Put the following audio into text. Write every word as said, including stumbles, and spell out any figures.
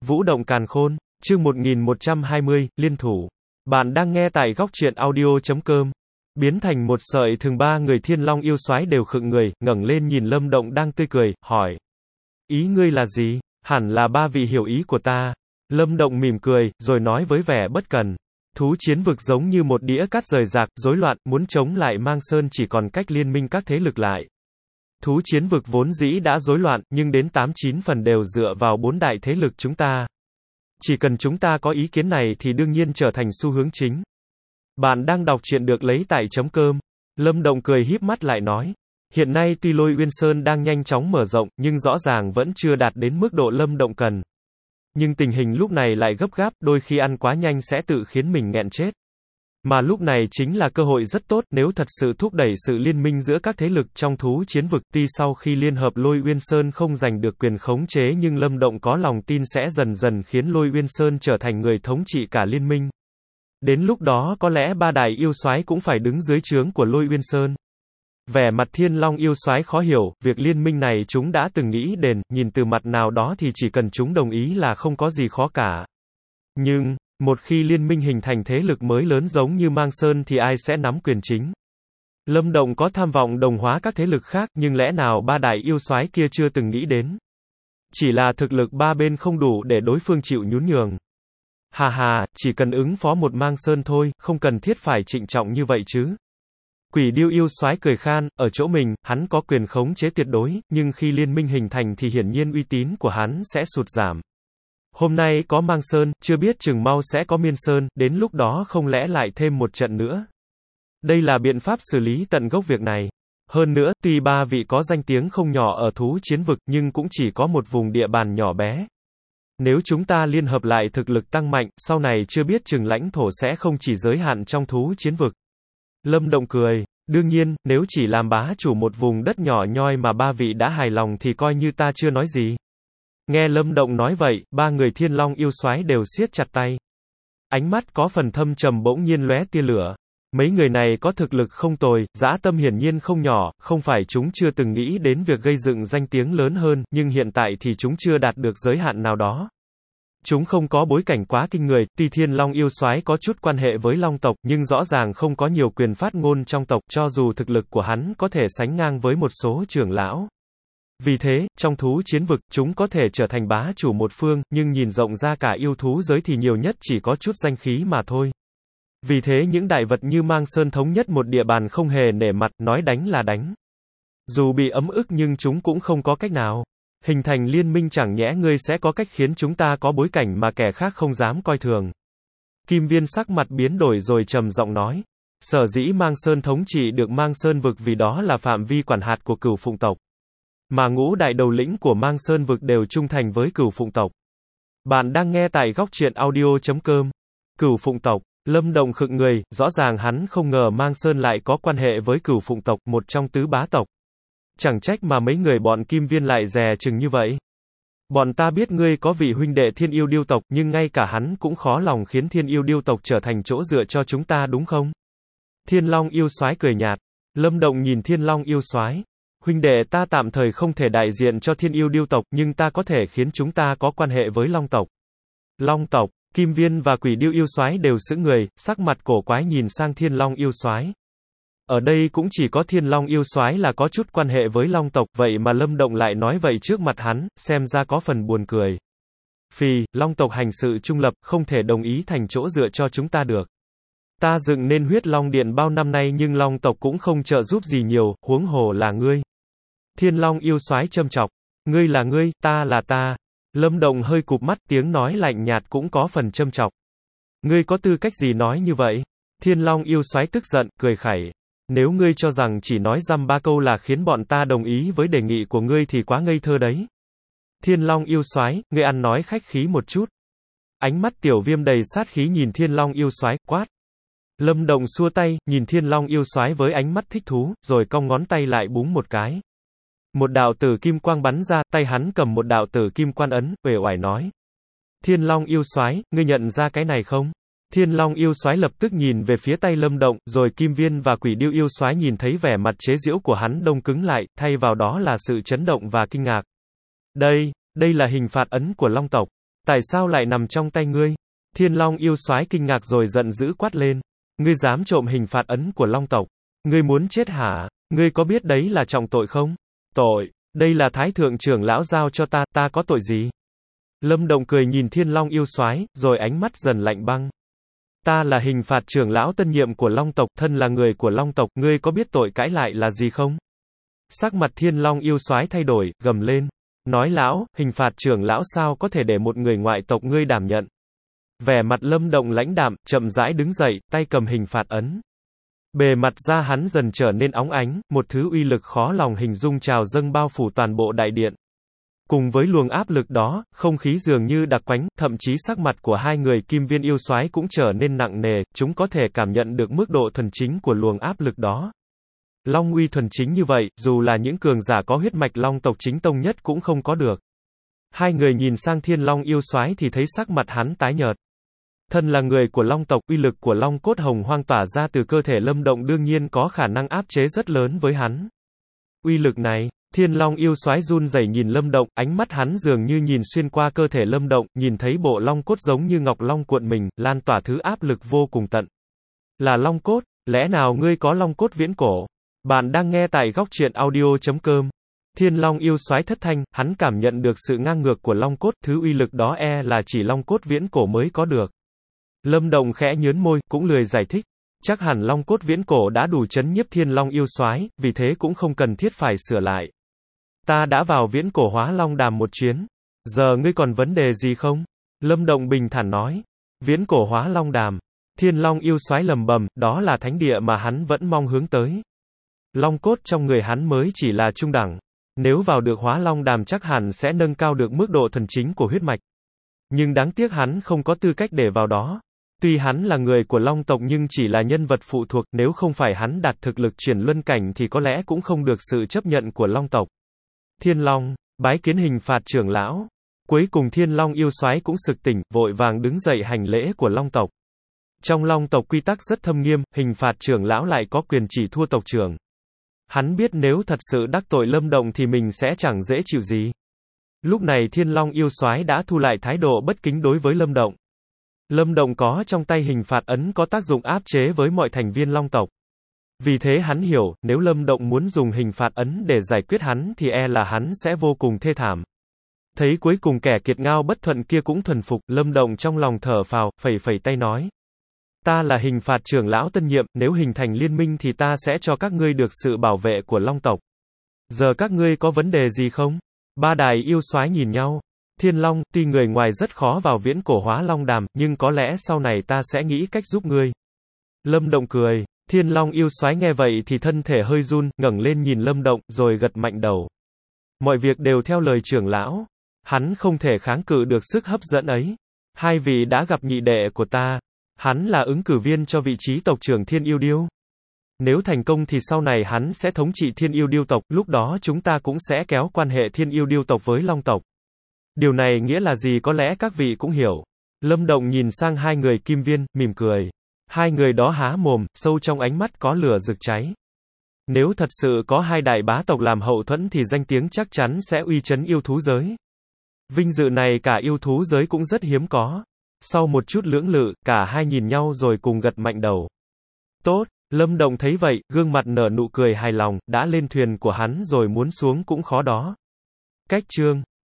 Vũ động càn khôn, chương một nghìn một trăm hai mươi, liên thủ. Bạn đang nghe tại góc truyện audio chấm com. Biến thành một sợi thường ba người Thiên Long yêu soái đều khựng người, ngẩng lên nhìn Lâm Động đang tươi cười, hỏi. Ý ngươi là gì? Hẳn là ba vị hiểu ý của ta. Lâm Động mỉm cười, rồi nói với vẻ bất cần. Thú chiến vực giống như một đĩa cát rời rạc, rối loạn, muốn chống lại Mang Sơn chỉ còn cách liên minh các thế lực lại. Thú chiến vực vốn dĩ đã rối loạn, nhưng đến tám chín phần đều dựa vào bốn đại thế lực chúng ta. Chỉ cần chúng ta có ý kiến này thì đương nhiên trở thành xu hướng chính. Bạn đang đọc truyện được lấy tại chấm com. Lâm Động cười híp mắt lại nói. Hiện nay tuy Lôi Uyên Sơn đang nhanh chóng mở rộng, nhưng rõ ràng vẫn chưa đạt đến mức độ Lâm Động cần. Nhưng tình hình lúc này lại gấp gáp, đôi khi ăn quá nhanh sẽ tự khiến mình nghẹn chết. Mà lúc này chính là cơ hội rất tốt nếu thật sự thúc đẩy sự liên minh giữa các thế lực trong thú chiến vực. Tuy sau khi liên hợp Lôi Uyên Sơn không giành được quyền khống chế, nhưng Lâm Động có lòng tin sẽ dần dần khiến Lôi Uyên Sơn trở thành người thống trị cả liên minh. Đến lúc đó có lẽ ba đại yêu soái cũng phải đứng dưới trướng của Lôi Uyên Sơn. Vẻ mặt Thiên Long yêu soái khó hiểu, việc liên minh này chúng đã từng nghĩ đến, nhìn từ mặt nào đó thì chỉ cần chúng đồng ý là không có gì khó cả. Nhưng, một khi liên minh hình thành thế lực mới lớn giống như Mang Sơn thì ai sẽ nắm quyền chính? Lâm Động có tham vọng đồng hóa các thế lực khác, nhưng lẽ nào ba đại yêu soái kia chưa từng nghĩ đến? Chỉ là thực lực ba bên không đủ để đối phương chịu nhún nhường. Hà hà, chỉ cần ứng phó một Mang Sơn thôi, không cần thiết phải trịnh trọng như vậy chứ. Quỷ Điêu yêu soái cười khan, ở chỗ mình, hắn có quyền khống chế tuyệt đối, nhưng khi liên minh hình thành thì hiển nhiên uy tín của hắn sẽ sụt giảm. Hôm nay có Mang Sơn, chưa biết chừng mau sẽ có Miên Sơn, đến lúc đó không lẽ lại thêm một trận nữa. Đây là biện pháp xử lý tận gốc việc này. Hơn nữa, tuy ba vị có danh tiếng không nhỏ ở thú chiến vực, nhưng cũng chỉ có một vùng địa bàn nhỏ bé. Nếu chúng ta liên hợp lại thực lực tăng mạnh, sau này chưa biết chừng lãnh thổ sẽ không chỉ giới hạn trong thú chiến vực. Lâm Động cười. Đương nhiên, nếu chỉ làm bá chủ một vùng đất nhỏ nhoi mà ba vị đã hài lòng thì coi như ta chưa nói gì. Nghe Lâm Động nói vậy, ba người Thiên Long yêu soái đều siết chặt tay. Ánh mắt có phần thâm trầm bỗng nhiên lóe tia lửa. Mấy người này có thực lực không tồi, dã tâm hiển nhiên không nhỏ, không phải chúng chưa từng nghĩ đến việc gây dựng danh tiếng lớn hơn, nhưng hiện tại thì chúng chưa đạt được giới hạn nào đó. Chúng không có bối cảnh quá kinh người, tuy Thiên Long yêu soái có chút quan hệ với Long tộc, nhưng rõ ràng không có nhiều quyền phát ngôn trong tộc, cho dù thực lực của hắn có thể sánh ngang với một số trưởng lão. Vì thế, trong thú chiến vực, chúng có thể trở thành bá chủ một phương, nhưng nhìn rộng ra cả yêu thú giới thì nhiều nhất chỉ có chút danh khí mà thôi. Vì thế những đại vật như Mang Sơn thống nhất một địa bàn không hề nể mặt, nói đánh là đánh. Dù bị ấm ức nhưng chúng cũng không có cách nào. Hình thành liên minh chẳng nhẽ ngươi sẽ có cách khiến chúng ta có bối cảnh mà kẻ khác không dám coi thường. Kim Viên sắc mặt biến đổi rồi trầm giọng nói. Sở dĩ Mang Sơn thống trị được Mang Sơn vực vì đó là phạm vi quản hạt của Cửu Phụng tộc. Mà ngũ đại đầu lĩnh của Mang Sơn vực đều trung thành với Cửu Phụng tộc. Bạn đang nghe tại góc truyện audio chấm com. Cửu Phụng tộc. Lâm Động khựng người, rõ ràng hắn không ngờ Mang Sơn lại có quan hệ với Cửu Phụng tộc, một trong tứ bá tộc. Chẳng trách mà mấy người bọn Kim Viên lại dè chừng như vậy. Bọn ta biết ngươi có vị huynh đệ Thiên Yêu Điêu tộc, nhưng ngay cả hắn cũng khó lòng khiến Thiên Yêu Điêu tộc trở thành chỗ dựa cho chúng ta đúng không? Thiên Long yêu soái cười nhạt. Lâm Động nhìn Thiên Long yêu soái. Huynh đệ ta tạm thời không thể đại diện cho Thiên Yêu Điêu tộc, nhưng ta có thể khiến chúng ta có quan hệ với Long tộc. Long tộc, Kim Viên và Quỷ Điêu yêu soái đều sững người, sắc mặt cổ quái nhìn sang Thiên Long yêu soái. Ở đây cũng chỉ có Thiên Long yêu soái là có chút quan hệ với Long tộc, vậy mà Lâm Động lại nói vậy trước mặt hắn, xem ra có phần buồn cười. Phì, Long tộc hành sự trung lập, không thể đồng ý thành chỗ dựa cho chúng ta được. Ta dựng nên Huyết Long Điện bao năm nay nhưng Long tộc cũng không trợ giúp gì nhiều, huống hồ là ngươi. Thiên Long yêu soái châm chọc. Ngươi là ngươi, ta là ta. Lâm Động hơi cụp mắt, tiếng nói lạnh nhạt cũng có phần châm chọc. Ngươi có tư cách gì nói như vậy? Thiên Long yêu soái tức giận, cười khẩy. Nếu ngươi cho rằng chỉ nói dăm ba câu là khiến bọn ta đồng ý với đề nghị của ngươi thì quá ngây thơ đấy. Thiên Long yêu soái, ngươi ăn nói khách khí một chút. Ánh mắt Tiểu Viêm đầy sát khí nhìn Thiên Long yêu soái, quát. Lâm Động xua tay, nhìn Thiên Long yêu soái với ánh mắt thích thú, rồi cong ngón tay lại búng một cái. Một đạo tử kim quang bắn ra, tay hắn cầm một đạo tử kim quan ấn, uể oải nói. Thiên Long yêu soái, ngươi nhận ra cái này không? Thiên Long yêu soái lập tức nhìn về phía tay Lâm Động, rồi Kim Viên và Quỷ Điêu yêu soái nhìn thấy vẻ mặt chế giễu của hắn đông cứng lại, thay vào đó là sự chấn động và kinh ngạc. Đây, đây là hình phạt ấn của Long tộc. Tại sao lại nằm trong tay ngươi? Thiên Long yêu soái kinh ngạc rồi giận dữ quát lên. Ngươi dám trộm hình phạt ấn của Long tộc? Ngươi muốn chết hả? Ngươi có biết đấy là trọng tội không? Tội, đây là Thái thượng trưởng lão giao cho ta, ta có tội gì? Lâm Động cười nhìn Thiên Long yêu soái, rồi ánh mắt dần lạnh băng. Ta là hình phạt trưởng lão tân nhiệm của Long tộc, thân là người của Long tộc, ngươi có biết tội cãi lại là gì không? Sắc mặt Thiên Long yêu soái thay đổi, gầm lên. Nói lão, hình phạt trưởng lão sao có thể để một người ngoại tộc ngươi đảm nhận? Vẻ mặt Lâm Động lãnh đạm, chậm rãi đứng dậy, tay cầm hình phạt ấn. Bề mặt da hắn dần trở nên óng ánh, một thứ uy lực khó lòng hình dung trào dâng bao phủ toàn bộ đại điện. Cùng với luồng áp lực đó, không khí dường như đặc quánh, thậm chí sắc mặt của hai người kim viên yêu soái cũng trở nên nặng nề, chúng có thể cảm nhận được mức độ thuần chính của luồng áp lực đó. Long uy thuần chính như vậy, dù là những cường giả có huyết mạch Long tộc chính tông nhất cũng không có được. Hai người nhìn sang Thiên Long yêu soái thì thấy sắc mặt hắn tái nhợt. Thân là người của Long tộc, uy lực của Long cốt hồng hoang tỏa ra từ cơ thể Lâm Động đương nhiên có khả năng áp chế rất lớn với hắn. Uy lực này, Thiên Long yêu soái run rẩy nhìn Lâm Động, ánh mắt hắn dường như nhìn xuyên qua cơ thể Lâm Động, nhìn thấy bộ long cốt giống như ngọc long cuộn mình, lan tỏa thứ áp lực vô cùng tận. Là long cốt, lẽ nào ngươi có long cốt viễn cổ? Bạn đang nghe tại góc truyện audio chấm com. Thiên Long yêu soái thất thanh, hắn cảm nhận được sự ngang ngược của long cốt, thứ uy lực đó e là chỉ long cốt viễn cổ mới có được. Lâm Động khẽ nhướng môi, cũng lười giải thích. Chắc hẳn long cốt viễn cổ đã đủ chấn nhiếp Thiên Long yêu soái, vì thế cũng không cần thiết phải sửa lại. Ta đã vào viễn cổ hóa long đàm một chuyến. Giờ ngươi còn vấn đề gì không? Lâm Động bình thản nói. Viễn cổ hóa long đàm. Thiên Long yêu soái lầm bầm, đó là thánh địa mà hắn vẫn mong hướng tới. Long cốt trong người hắn mới chỉ là trung đẳng. Nếu vào được hóa long đàm chắc hẳn sẽ nâng cao được mức độ thần chính của huyết mạch. Nhưng đáng tiếc hắn không có tư cách để vào đó. Tuy hắn là người của Long tộc nhưng chỉ là nhân vật phụ thuộc, nếu không phải hắn đạt thực lực chuyển luân cảnh thì có lẽ cũng không được sự chấp nhận của Long tộc. Thiên Long, bái kiến hình phạt trưởng lão. Cuối cùng Thiên Long yêu soái cũng sực tỉnh, vội vàng đứng dậy hành lễ của Long tộc. Trong Long tộc quy tắc rất thâm nghiêm, hình phạt trưởng lão lại có quyền chỉ thua tộc trưởng. Hắn biết nếu thật sự đắc tội Lâm Động thì mình sẽ chẳng dễ chịu gì. Lúc này Thiên Long yêu soái đã thu lại thái độ bất kính đối với Lâm Động. Lâm Động có trong tay hình phạt ấn có tác dụng áp chế với mọi thành viên Long tộc. Vì thế hắn hiểu, nếu Lâm Động muốn dùng hình phạt ấn để giải quyết hắn thì e là hắn sẽ vô cùng thê thảm. Thấy cuối cùng kẻ kiệt ngao bất thuận kia cũng thuần phục, Lâm Động trong lòng thở phào, phẩy phẩy tay nói. Ta là hình phạt trưởng lão tân nhiệm, nếu hình thành liên minh thì ta sẽ cho các ngươi được sự bảo vệ của Long tộc. Giờ các ngươi có vấn đề gì không? Ba đài yêu soái nhìn nhau. Thiên Long, tuy người ngoài rất khó vào viễn cổ hóa long đàm, nhưng có lẽ sau này ta sẽ nghĩ cách giúp ngươi. Lâm Động cười. Thiên Long yêu soái nghe vậy thì thân thể hơi run, ngẩng lên nhìn Lâm Động, rồi gật mạnh đầu. Mọi việc đều theo lời trưởng lão. Hắn không thể kháng cự được sức hấp dẫn ấy. Hai vị đã gặp nhị đệ của ta. Hắn là ứng cử viên cho vị trí tộc trưởng Thiên Yêu Điêu. Nếu thành công thì sau này hắn sẽ thống trị Thiên Yêu Điêu tộc, lúc đó chúng ta cũng sẽ kéo quan hệ Thiên Yêu Điêu tộc với Long tộc. Điều này nghĩa là gì có lẽ các vị cũng hiểu. Lâm Động nhìn sang hai người kim viên, mỉm cười. Hai người đó há mồm, sâu trong ánh mắt có lửa rực cháy. Nếu thật sự có hai đại bá tộc làm hậu thuẫn thì danh tiếng chắc chắn sẽ uy chấn yêu thú giới. Vinh dự này cả yêu thú giới cũng rất hiếm có. Sau một chút lưỡng lự, cả hai nhìn nhau rồi cùng gật mạnh đầu. Tốt, Lâm Động thấy vậy, gương mặt nở nụ cười hài lòng, đã lên thuyền của hắn rồi muốn xuống cũng khó đó. Cách chương